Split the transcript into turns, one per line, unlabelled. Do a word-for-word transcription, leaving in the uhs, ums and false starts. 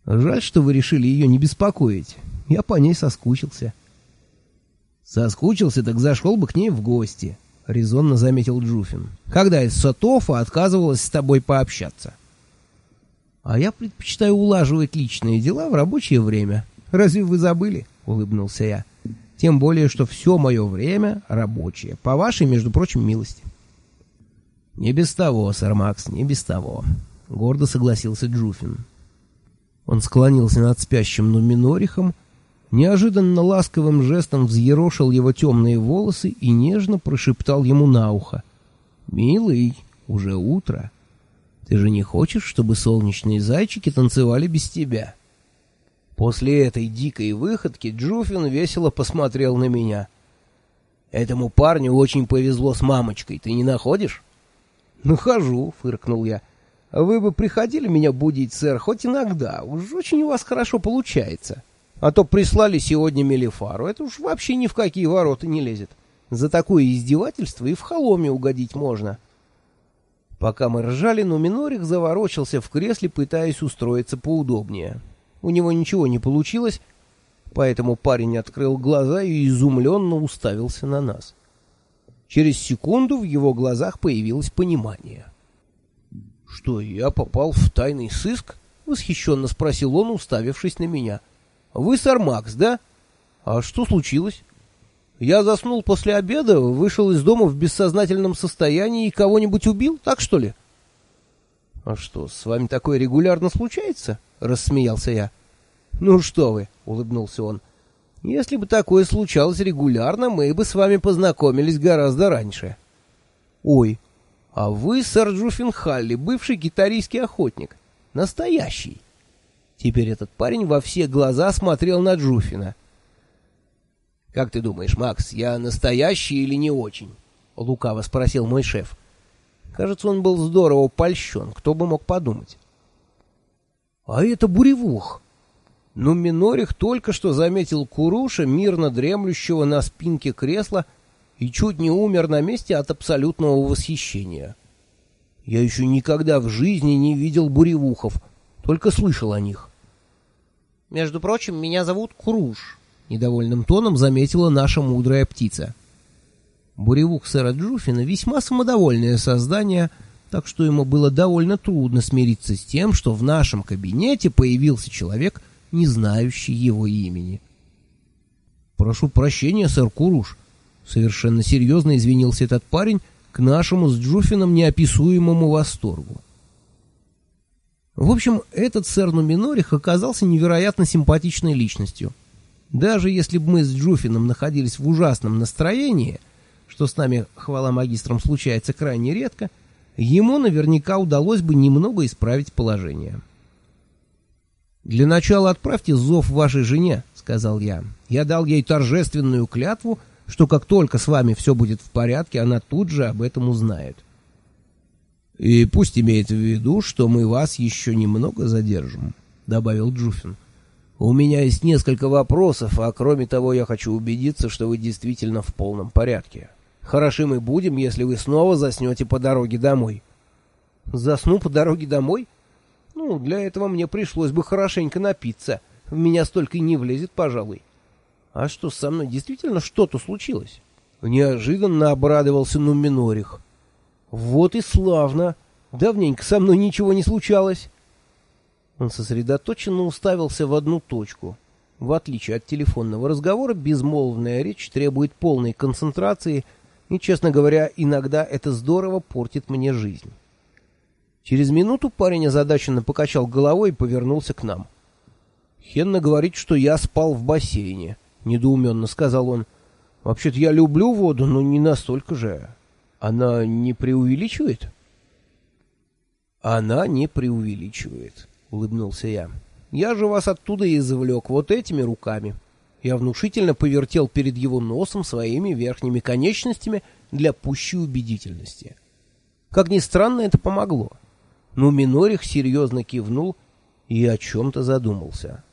Жаль, что вы решили ее не беспокоить. Я по ней соскучился. Соскучился, так зашел бы к ней в гости, — резонно заметил Джуфин. Когда из Сотофа отказывалась с тобой пообщаться. А я предпочитаю улаживать личные дела в рабочее время. Разве вы забыли? — улыбнулся я. Тем более, что все мое время рабочее, по вашей, между прочим, милости. Не без того, сэр Макс, не без того, — гордо согласился Джуфин. Он склонился над спящим Нуминорихом, неожиданно ласковым жестом взъерошил его темные волосы и нежно прошептал ему на ухо: «Милый, уже утро. Ты же не хочешь, чтобы солнечные зайчики танцевали без тебя?» После этой дикой выходки Джуфин весело посмотрел на меня. «Этому парню очень повезло с мамочкой, ты не находишь?» «Нахожу», — фыркнул я. «Вы бы приходили меня будить, сэр, хоть иногда. Уж очень у вас хорошо получается. А то прислали сегодня Мелифару. Это уж вообще ни в какие ворота не лезет. За такое издевательство и в холоме угодить можно». Пока мы ржали, Нуминорих заворочился в кресле, пытаясь устроиться поудобнее. У него ничего не получилось, поэтому парень открыл глаза и изумленно уставился на нас. Через секунду в его глазах появилось понимание. «Что, я попал в тайный сыск?» — восхищенно спросил он, уставившись на меня. «Вы сэр Макс, да? А что случилось? Я заснул после обеда, вышел из дома в бессознательном состоянии и кого-нибудь убил, так что ли?» «А что, с вами такое регулярно случается?» — рассмеялся я. «Ну что вы», — улыбнулся он, — «если бы такое случалось регулярно, мы бы с вами познакомились гораздо раньше». «Ой, а вы, сэр Джуфин Халли, бывший гитарийский охотник. Настоящий». Теперь этот парень во все глаза смотрел на Джуфина. «Как ты думаешь, Макс, я настоящий или не очень?» — лукаво спросил мой шеф. Кажется, он был здорово польщен, кто бы мог подумать. «А это буревух!» Нуминорих только что заметил Куруша, мирно дремлющего на спинке кресла, и чуть не умер на месте от абсолютного восхищения. Я еще никогда в жизни не видел буревухов, только слышал о них. «Между прочим, меня зовут Куруш», — недовольным тоном заметила наша мудрая птица. Буревух сэра Джуфина весьма самодовольное создание, так что ему было довольно трудно смириться с тем, что в нашем кабинете появился человек, не знающий его имени. «Прошу прощения, сэр Куруш», — совершенно серьезно извинился этот парень к нашему с Джуфином неописуемому восторгу. В общем, этот сэр Нуминорих оказался невероятно симпатичной личностью. Даже если бы мы с Джуфином находились в ужасном настроении, что с нами, хвала магистрам, случается крайне редко, ему наверняка удалось бы немного исправить положение. «Для начала отправьте зов вашей жене», — сказал я. «Я дал ей торжественную клятву, что как только с вами все будет в порядке, она тут же об этом узнает. И пусть имеет в виду, что мы вас еще немного задержим», — добавил Джуфин. «У меня есть несколько вопросов, а кроме того я хочу убедиться, что вы действительно в полном порядке. Хороши мы будем, если вы снова заснете по дороге домой». «Засну по дороге домой? Ну, для этого мне пришлось бы хорошенько напиться. В меня столько и не влезет, пожалуй. А что, со мной действительно что-то случилось?» Неожиданно обрадовался Нуминорих. «Вот и славно! Давненько со мной ничего не случалось!» Он сосредоточенно уставился в одну точку. В отличие от телефонного разговора, безмолвная речь требует полной концентрации, и, честно говоря, иногда это здорово портит мне жизнь. Через минуту парень озадаченно покачал головой и повернулся к нам. «Хенна говорит, что я спал в бассейне», — недоуменно сказал он. «Вообще-то я люблю воду, но не настолько же. Она не преувеличивает?» «Она не преувеличивает», — улыбнулся я. «Я же вас оттуда и извлек вот этими руками». Я внушительно повертел перед его носом своими верхними конечностями для пущей убедительности. Как ни странно, это помогло. Но Нуминорих серьезно кивнул и о чем-то задумался.